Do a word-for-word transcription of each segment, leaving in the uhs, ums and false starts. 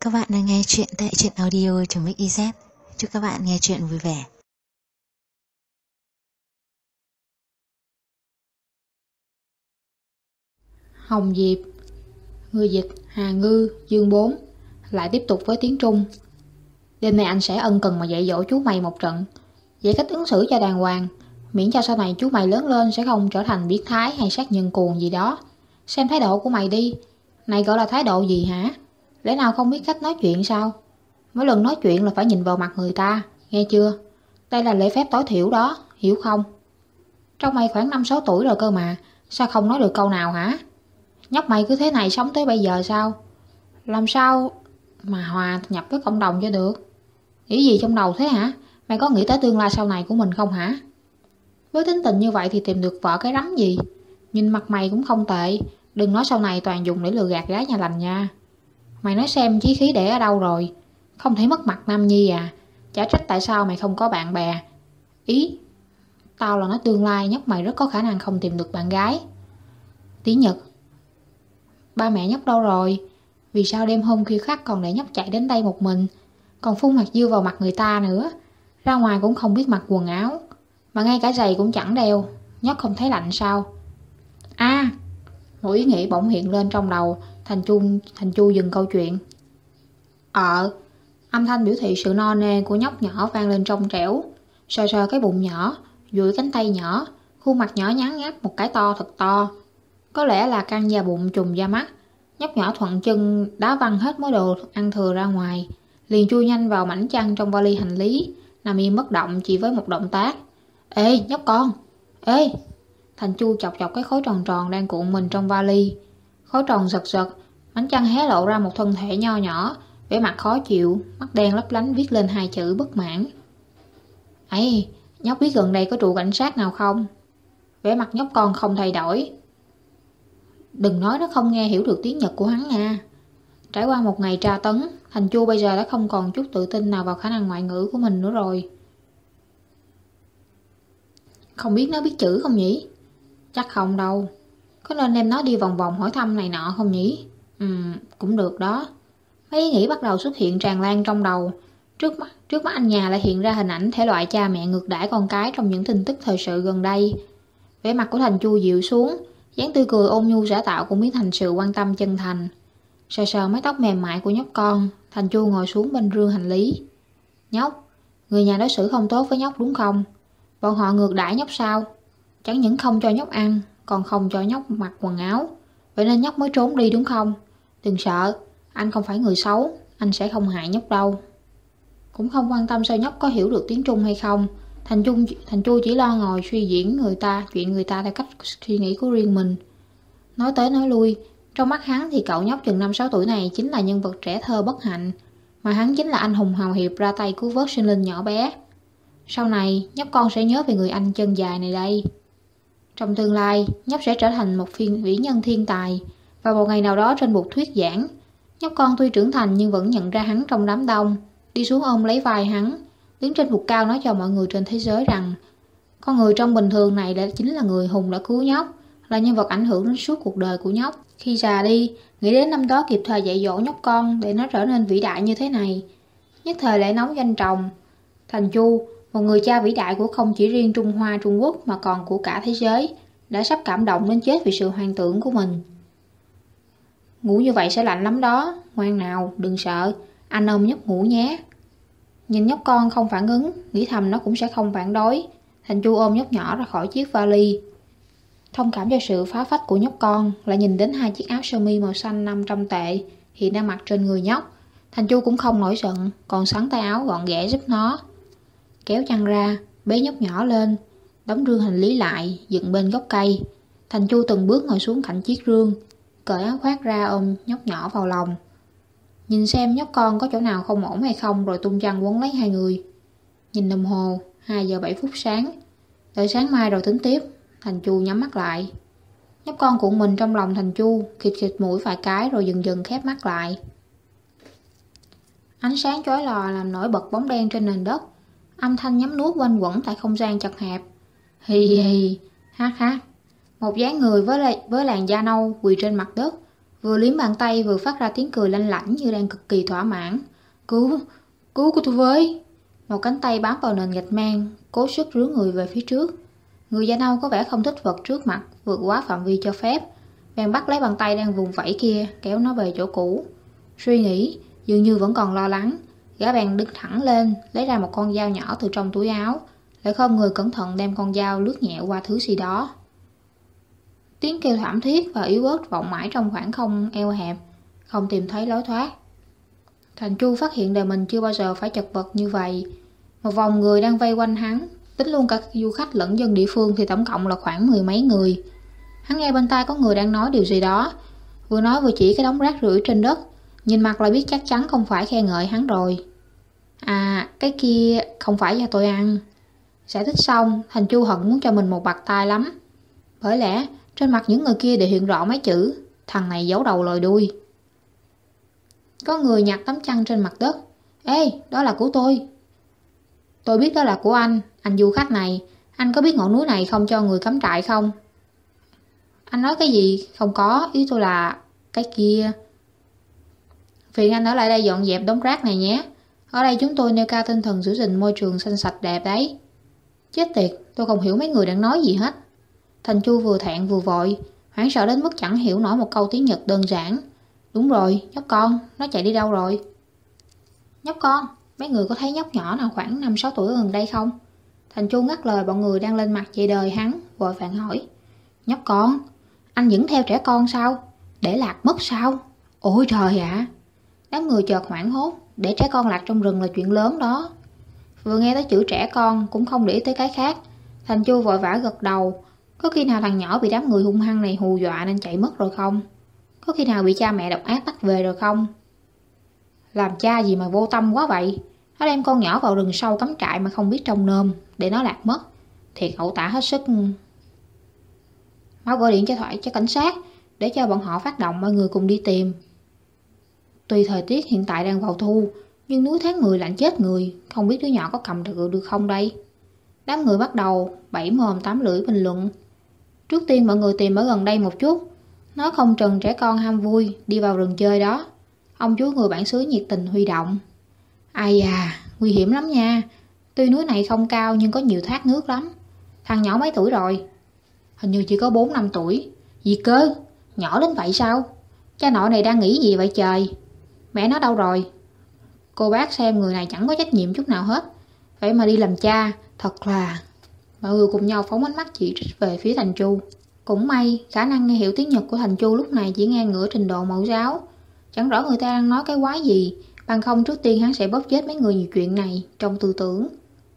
Các bạn đang nghe chuyện tại truyện audio.mix.iz. Chúc các bạn nghe chuyện vui vẻ. Hồng Diệp. Người dịch Hà Ngư, chương bốn. Lại tiếp tục với tiếng Trung. Đêm nay anh sẽ ân cần mà dạy dỗ chú mày một trận, dạy cách ứng xử cho đàng hoàng, miễn cho sau này chú mày lớn lên sẽ không trở thành biến thái hay sát nhân cuồng gì đó. Xem thái độ của mày đi. Này gọi là thái độ gì hả? Lẽ nào không biết cách nói chuyện sao? Mỗi lần nói chuyện là phải nhìn vào mặt người ta, nghe chưa? Đây là lễ phép tối thiểu đó, hiểu không? Trong mày khoảng năm sáu tuổi rồi cơ mà, sao không nói được câu nào hả? Nhóc mày cứ thế này sống tới bây giờ sao? Làm sao mà hòa nhập với cộng đồng cho được? Nghĩ gì trong đầu thế hả? Mày có nghĩ tới tương lai sau này của mình không hả? Với tính tình như vậy thì tìm được vợ cái rắm gì? Nhìn mặt mày cũng không tệ, đừng nói sau này toàn dùng để lừa gạt gái nhà lành nha. Mày nói xem chí khí để ở đâu rồi? Không thể mất mặt Nam Nhi à? Chả trách tại sao mày không có bạn bè. Ý tao là nói tương lai nhóc mày rất có khả năng không tìm được bạn gái. Tiếng Nhật. Ba mẹ nhóc đâu rồi? Vì sao đêm hôm khuya khắc còn để nhóc chạy đến đây một mình, còn phun hạt dưa vào mặt người ta nữa? Ra ngoài cũng không biết mặc quần áo, mà ngay cả giày cũng chẳng đeo. Nhóc không thấy lạnh sao? À, một ý nghĩ bỗng hiện lên trong đầu. Thành Chu, Thành Chu dừng câu chuyện. Ờ, âm thanh biểu thị sự no nê của nhóc nhỏ vang lên trong trẻo. Sờ sờ cái bụng nhỏ, duỗi cánh tay nhỏ, khuôn mặt nhỏ nhắn nhác một cái to thật to. Có lẽ là căng da bụng trùng da mắt. Nhóc nhỏ thuận chân đá văng hết mớ đồ ăn thừa ra ngoài, liền chui nhanh vào mảnh chăn trong vali hành lý, nằm im bất động chỉ với một động tác. Ê nhóc con, ê! Thành Chu chọc chọc cái khối tròn tròn đang cuộn mình trong vali. Khối tròn giật giật, mảnh chăn hé lộ ra một thân thể nho nhỏ, vẻ mặt khó chịu, mắt đen lấp lánh viết lên hai chữ bất mãn. Ấy, nhóc biết gần đây có trụ cảnh sát nào không? Vẻ mặt nhóc con không thay đổi. Đừng nói nó không nghe hiểu được tiếng Nhật của hắn nha. Trải qua một ngày tra tấn, Thành Chu bây giờ đã không còn chút tự tin nào vào khả năng ngoại ngữ của mình nữa rồi. Không biết nó biết chữ không nhỉ? Chắc không đâu. Có nên đem nó đi vòng vòng hỏi thăm này nọ không nhỉ? Ừm, cũng được đó. Mấy ý nghĩ bắt đầu xuất hiện tràn lan trong đầu. Trước mắt, trước mắt anh nhà lại hiện ra hình ảnh thể loại cha mẹ ngược đãi con cái trong những tin tức thời sự gần đây. Vẻ mặt của Thành Chu dịu xuống, dáng tươi cười ôn nhu giả tạo cũng biến thành sự quan tâm chân thành. Sờ sờ mái tóc mềm mại của nhóc con, Thành Chu ngồi xuống bên rương hành lý. Nhóc, người nhà đối xử không tốt với nhóc đúng không? Bọn họ ngược đãi nhóc sao? Chẳng những không cho nhóc ăn, còn không cho nhóc mặc quần áo, vậy nên nhóc mới trốn đi đúng không? Đừng sợ, anh không phải người xấu, anh sẽ không hại nhóc đâu. Cũng không quan tâm sao nhóc có hiểu được tiếng Trung hay không. Thành Chu, Thành Chu chỉ lo ngồi suy diễn người ta, chuyện người ta theo cách suy nghĩ của riêng mình. Nói tới nói lui, trong mắt hắn thì cậu nhóc chừng năm sáu tuổi này chính là nhân vật trẻ thơ bất hạnh, mà hắn chính là anh hùng hào hiệp ra tay cứu vớt sinh linh nhỏ bé. Sau này, nhóc con sẽ nhớ về người anh chân dài này đây. Trong tương lai, nhóc sẽ trở thành một phiên vĩ nhân thiên tài, và một ngày nào đó trên buộc thuyết giảng, nhóc con tuy trưởng thành nhưng vẫn nhận ra hắn trong đám đông, đi xuống ôm lấy vai hắn, đứng trên bục cao nói cho mọi người trên thế giới rằng con người trong bình thường này đã chính là người hùng đã cứu nhóc, là nhân vật ảnh hưởng đến suốt cuộc đời của nhóc. Khi già đi, nghĩ đến năm đó kịp thời dạy dỗ nhóc con để nó trở nên vĩ đại như thế này, nhất thời lại nóng danh trồng. Thành Chu, một người cha vĩ đại của không chỉ riêng Trung Hoa Trung Quốc mà còn của cả thế giới, đã sắp cảm động đến chết vì sự hoang tưởng của mình. Ngủ như vậy sẽ lạnh lắm đó, ngoan nào, đừng sợ, anh ôm nhóc ngủ nhé. Nhìn nhóc con không phản ứng, nghĩ thầm nó cũng sẽ không phản đối. Thành Chu ôm nhóc nhỏ ra khỏi chiếc vali. Thông cảm cho sự phá phách của nhóc con, lại nhìn đến hai chiếc áo sơ mi màu xanh năm trăm tệ hiện đang mặc trên người nhóc. Thành Chu cũng không nổi giận, còn sắn tay áo gọn ghẽ giúp nó. Kéo chăn ra, bế nhóc nhỏ lên, đóng rương hành lý lại, dựng bên gốc cây. Thành Chu từng bước ngồi xuống cạnh chiếc rương, cởi áo khoác ra ôm nhóc nhỏ vào lòng. Nhìn xem nhóc con có chỗ nào không ổn hay không rồi tung chăn quấn lấy hai người. Nhìn đồng hồ, hai giờ bảy phút sáng. Đợi sáng mai rồi tính tiếp. Thành Chu nhắm mắt lại. Nhóc con cuộn mình trong lòng Thành Chu, khịt khịt mũi vài cái rồi dần dần khép mắt lại. Ánh sáng chói lòa làm nổi bật bóng đen trên nền đất. Âm thanh nhắm nuốt quanh quẩn tại không gian chật hẹp. Hì hì, hát hát. Một dáng người với, với làn da nâu quỳ trên mặt đất, vừa liếm bàn tay vừa phát ra tiếng cười lanh lảnh như đang cực kỳ thỏa mãn. Cứu, cứu của tôi với. Một cánh tay bám vào nền gạch men, cố sức rướn người về phía trước. Người da nâu có vẻ không thích vật trước mặt vượt quá phạm vi cho phép, bèn bắt lấy bàn tay đang vùng vẫy kia kéo nó về chỗ cũ. Suy nghĩ, dường như vẫn còn lo lắng, gã bèn đứng thẳng lên, lấy ra một con dao nhỏ từ trong túi áo, lại khom người cẩn thận đem con dao lướt nhẹ qua thứ gì đó. Tiếng kêu thảm thiết và yếu ớt vọng mãi trong khoảng không eo hẹp, không tìm thấy lối thoát. Thành Chu phát hiện đời mình chưa bao giờ phải chật vật như vậy. Một vòng người đang vây quanh hắn, tính luôn cả du khách lẫn dân địa phương thì tổng cộng là khoảng mười mấy người. Hắn nghe bên tai có người đang nói điều gì đó, vừa nói vừa chỉ cái đống rác rưởi trên đất, nhìn mặt là biết chắc chắn không phải khen ngợi hắn rồi. À, cái kia không phải do tôi ăn. Giải thích xong, Thành Chu hận muốn cho mình một bạt tai lắm. Bởi lẽ trên mặt những người kia đều hiện rõ mấy chữ: thằng này giấu đầu lòi đuôi. Có người nhặt tấm chăn trên mặt đất. Ê, đó là của tôi. Tôi biết đó là của anh, anh du khách này. Anh có biết ngọn núi này không cho người cắm trại không? Anh nói cái gì? Không có, ý tôi là cái kia. Phiền anh ở lại đây dọn dẹp đống rác này nhé. Ở đây chúng tôi nêu cao tinh thần giữ gìn môi trường xanh sạch đẹp đấy. Chết tiệt, tôi không hiểu mấy người đang nói gì hết. Thành Chu vừa thẹn vừa vội, hoảng sợ đến mức chẳng hiểu nổi một câu tiếng Nhật đơn giản. Đúng rồi, nhóc con, nó chạy đi đâu rồi? Nhóc con, mấy người có thấy nhóc nhỏ nào khoảng năm sáu tuổi gần đây không? Thành Chu ngắt lời bọn người đang lên mặt dạy đời hắn, vội vàng hỏi. Nhóc con, anh vẫn theo trẻ con sao? Để lạc mất sao? Ôi trời ạ! À. Đám người chợt hoảng hốt, để trẻ con lạc trong rừng là chuyện lớn đó. Vừa nghe tới chữ trẻ con cũng không để ý tới cái khác, Thành Chu vội vã gật đầu. Có khi nào thằng nhỏ bị đám người hung hăng này hù dọa nên chạy mất rồi không? Có khi nào bị cha mẹ độc ác bắt về rồi không? Làm cha gì mà vô tâm quá vậy? Nó đem con nhỏ vào rừng sâu cắm trại mà không biết trông nom, để nó lạc mất. Thiệt ẩu tả hết sức. Mau gọi điện cho thoại cho cảnh sát, để cho bọn họ phát động mọi người cùng đi tìm. Tuy thời tiết hiện tại đang vào thu, nhưng núi tháng mười lạnh chết người, không biết đứa nhỏ có cầm được được không đây? Đám người bắt đầu bảy mồm tám lưỡi bình luận. Trước tiên mọi người tìm ở gần đây một chút, nói không chừng trẻ con ham vui đi vào rừng chơi đó. Ông chú người bản xứ nhiệt tình huy động. Ai à, nguy hiểm lắm nha. Tuy núi này không cao nhưng có nhiều thác nước lắm. Thằng nhỏ mấy tuổi rồi? Hình như chỉ có bốn năm tuổi. Gì cơ? Nhỏ đến vậy sao? Cha nội này đang nghĩ gì vậy trời? Mẹ nó đâu rồi? Cô bác xem người này chẳng có trách nhiệm chút nào hết, vậy mà đi làm cha, thật là... Mọi người cùng nhau phóng ánh mắt chỉ trích về phía Thành Chu. Cũng may, khả năng nghe hiểu tiếng Nhật của Thành Chu lúc này chỉ ngang ngửa trình độ mẫu giáo. Chẳng rõ người ta đang nói cái quái gì, bằng không trước tiên hắn sẽ bóp chết mấy người nhiều chuyện này trong tư tưởng.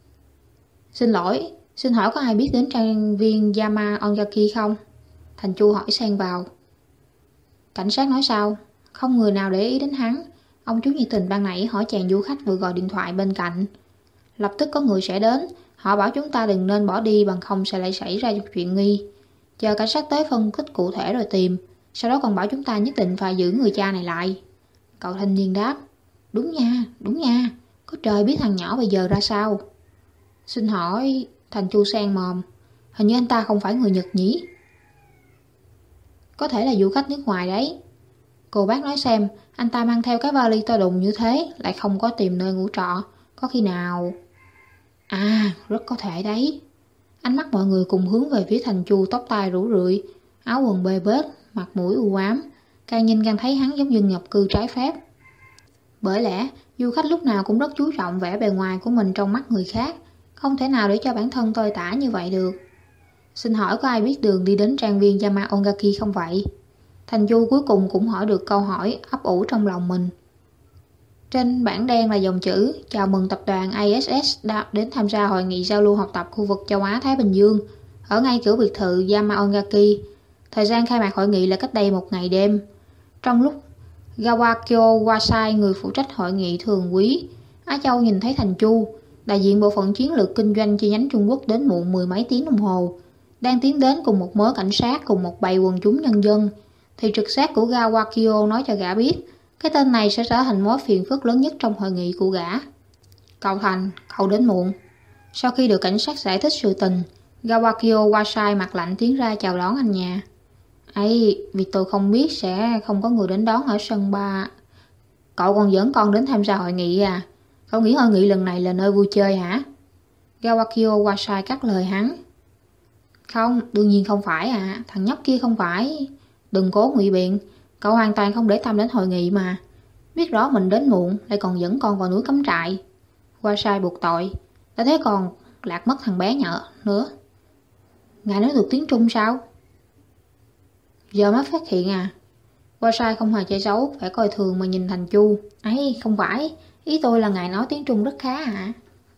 Xin lỗi, xin hỏi có ai biết đến trang viên Yama Onyaki không? Thành Chu hỏi xen vào. Cảnh sát nói sao? Không người nào để ý đến hắn. Ông chú nhiệt tình ban nãy hỏi chàng du khách vừa gọi điện thoại bên cạnh. Lập tức có người sẽ đến. Họ bảo chúng ta đừng nên bỏ đi, bằng không sẽ lại xảy ra chuyện nghi. Chờ cảnh sát tới phân tích cụ thể rồi tìm. Sau đó còn bảo chúng ta nhất định phải giữ người cha này lại. Cậu thanh niên đáp. Đúng nha, đúng nha. Có trời biết thằng nhỏ bây giờ ra sao. Xin hỏi... Thành Chu sen mồm. Hình như anh ta không phải người Nhật nhỉ? Có thể là du khách nước ngoài đấy. Cô bác nói xem, anh ta mang theo cái vali to đùng như thế, lại không có tìm nơi ngủ trọ. Có khi nào... À, rất có thể đấy. Ánh mắt mọi người cùng hướng về phía Thành Chu, tóc tai rủ rượi, áo quần bê bết, mặt mũi u ám. Càng nhìn càng thấy hắn giống như nhập cư trái phép. Bởi lẽ, du khách lúc nào cũng rất chú trọng vẻ bề ngoài của mình trong mắt người khác, không thể nào để cho bản thân tồi tả như vậy được. Xin hỏi có ai biết đường đi đến trang viên Yama Onyaki không vậy? Thành Chu cuối cùng cũng hỏi được câu hỏi ấp ủ trong lòng mình. Trên bảng đen là dòng chữ chào mừng tập đoàn a ét ét đã đến tham gia hội nghị giao lưu học tập khu vực châu Á-Thái Bình Dương ở ngay cửa biệt thự Yama Onyaki. Thời gian khai mạc hội nghị là cách đây một ngày đêm. Trong lúc Gawakyo Wasai, người phụ trách hội nghị thường quý Á Châu, nhìn thấy Thành Chu, đại diện bộ phận chiến lược kinh doanh chi nhánh Trung Quốc đến muộn mười mấy tiếng đồng hồ, đang tiến đến cùng một mớ cảnh sát cùng một bầy quần chúng nhân dân, thì trực giác của Gawakyo nói cho gã biết cái tên này sẽ trở thành mối phiền phức lớn nhất trong hội nghị của gã. Cậu Thành, cậu đến muộn. Sau khi được cảnh sát giải thích sự tình, Gawakyo Wasai mặt lạnh tiến ra chào đón anh nhà. ấy, vì tôi không biết sẽ không có người đến đón ở sân ba. Cậu còn dẫn con đến tham gia hội nghị à? Cậu nghĩ hội nghị lần này là nơi vui chơi hả? Gawakio Wasai cắt lời hắn. Không, đương nhiên không phải à, thằng nhóc kia không phải. Đừng cố ngụy biện, cậu hoàn toàn không để tâm đến hội nghị mà. Biết rõ mình đến muộn, lại còn dẫn con vào núi cắm trại. Wasai buộc tội, đã thế còn lạc mất thằng bé nhỏ nữa. Ngài nói được tiếng Trung sao? Giờ mới phát hiện à? Wasai không hề che giấu, phải coi thường mà nhìn Thành Chu. Ấy, không phải, ý tôi là ngài nói tiếng Trung rất khá hả?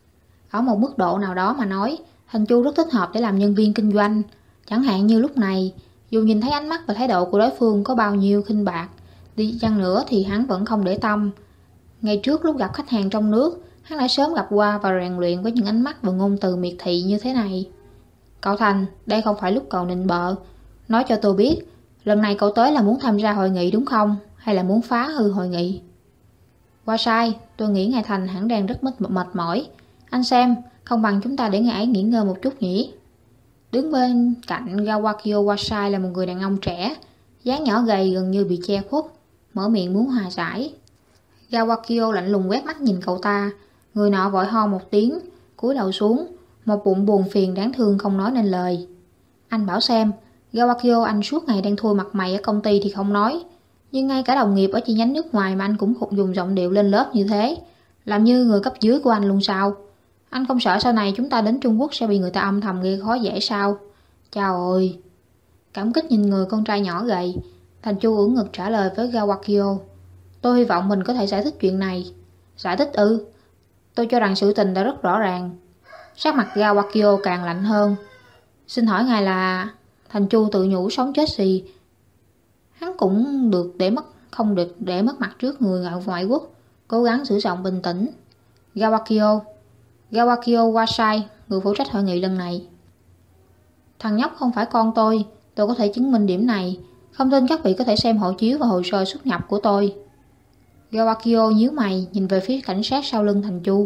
Ở một mức độ nào đó mà nói, Thành Chu rất thích hợp để làm nhân viên kinh doanh. Chẳng hạn như lúc này, dù nhìn thấy ánh mắt và thái độ của đối phương có bao nhiêu khinh bạc, đi chăng nữa thì hắn vẫn không để tâm. Ngày trước lúc gặp khách hàng trong nước, hắn đã sớm gặp qua và rèn luyện với những ánh mắt và ngôn từ miệt thị như thế này. Cậu Thành, đây không phải lúc cậu nịnh bợ. Nói cho tôi biết, lần này cậu tới là muốn tham gia hội nghị đúng không? Hay là muốn phá hư hội nghị? Wasai, tôi nghĩ ngài Thành hẳn đang rất mệt mỏi. Anh xem, không bằng chúng ta để ngài ấy nghỉ ngơi một chút nhỉ? Đứng bên cạnh Gawakio Wasai là một người đàn ông trẻ, dáng nhỏ gầy gần như bị che khuất, mở miệng muốn hòa giải. Gawakio lạnh lùng quét mắt nhìn cậu ta, người nọ vội ho một tiếng, cúi đầu xuống, một bụng buồn phiền đáng thương không nói nên lời. Anh bảo xem, Gawakio anh suốt ngày đang thui mặt mày ở công ty thì không nói, nhưng ngay cả đồng nghiệp ở chi nhánh nước ngoài mà anh cũng dùng giọng điệu lên lớp như thế, làm như người cấp dưới của anh luôn sao? Anh không sợ sau này chúng ta đến Trung Quốc sẽ bị người ta âm thầm gây khó dễ sao? Chào ơi! Cảm kích nhìn người con trai nhỏ gầy, Thành Chu ưỡn ngực trả lời với Gawakio. Tôi hy vọng mình có thể giải thích chuyện này. Giải thích ư? Tôi cho rằng sự tình đã rất rõ ràng. Sắc mặt Gawakio càng lạnh hơn. Xin hỏi ngài là... Thành Chu tự nhủ sống chết gì. Hắn cũng được để mất, không được để mất mặt trước người ở ngoại quốc, cố gắng giữ giọng bình tĩnh. Gawakio, Gawakio Wasai, người phụ trách hội nghị lần này. Thằng nhóc không phải con tôi, tôi có thể chứng minh điểm này. Không tin các vị có thể xem hộ chiếu và hồ sơ xuất nhập của tôi. Gawakio nhíu mày nhìn về phía cảnh sát sau lưng Thành Chu.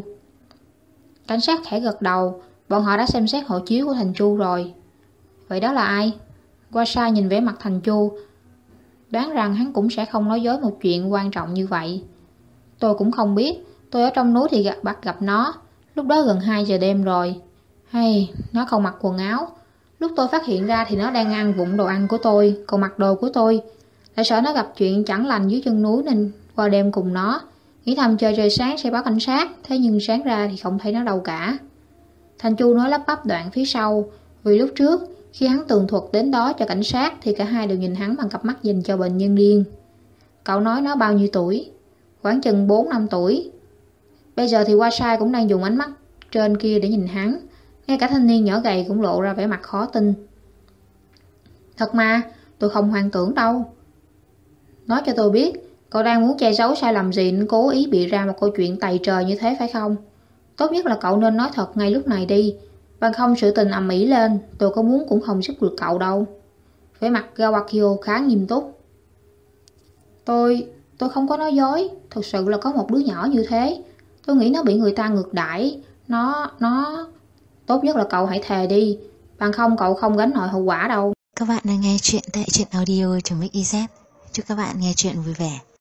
Cảnh sát khẽ gật đầu, bọn họ đã xem xét hộ chiếu của Thành Chu rồi. Vậy đó là ai? Wasai nhìn vẻ mặt Thành Chu, đoán rằng hắn cũng sẽ không nói dối một chuyện quan trọng như vậy. Tôi cũng không biết, tôi ở trong núi thì gặp, bắt gặp nó, lúc đó gần hai giờ đêm rồi. Hay, nó không mặc quần áo. Lúc tôi phát hiện ra thì nó đang ăn vụng đồ ăn của tôi, còn mặc đồ của tôi. Lại sợ nó gặp chuyện chẳng lành dưới chân núi nên qua đêm cùng nó. Nghĩ thầm chơi trời sáng sẽ báo cảnh sát, thế nhưng sáng ra thì không thấy nó đâu cả. Thành Chu nói lắp bắp đoạn phía sau, vì lúc trước, khi hắn tường thuật đến đó cho cảnh sát thì cả hai đều nhìn hắn bằng cặp mắt dành cho bệnh nhân điên. Cậu nói nó bao nhiêu tuổi? Khoảng chừng bốn năm tuổi. Bây giờ thì Wasai cũng đang dùng ánh mắt trên kia để nhìn hắn. Ngay cả thanh niên nhỏ gầy cũng lộ ra vẻ mặt khó tin. Thật mà, tôi không hoang tưởng đâu. Nói cho tôi biết, cậu đang muốn che giấu sai lầm gì nên cố ý bịa ra một câu chuyện tày trời như thế phải không? Tốt nhất là cậu nên nói thật ngay lúc này đi. Bằng không sự tình ầm ĩ lên, tôi có muốn cũng không giúp được cậu đâu. Vẻ mặt Gawakio khá nghiêm túc. Tôi, tôi không có nói dối. Thực sự là có một đứa nhỏ như thế. Tôi nghĩ nó bị người ta ngược đãi. Nó, nó... Tốt nhất là cậu hãy thề đi. Bằng không cậu không gánh nổi hậu quả đâu. Các bạn đang nghe chuyện tại truyện audio chấm ích i zét. Chúc các bạn nghe chuyện vui vẻ.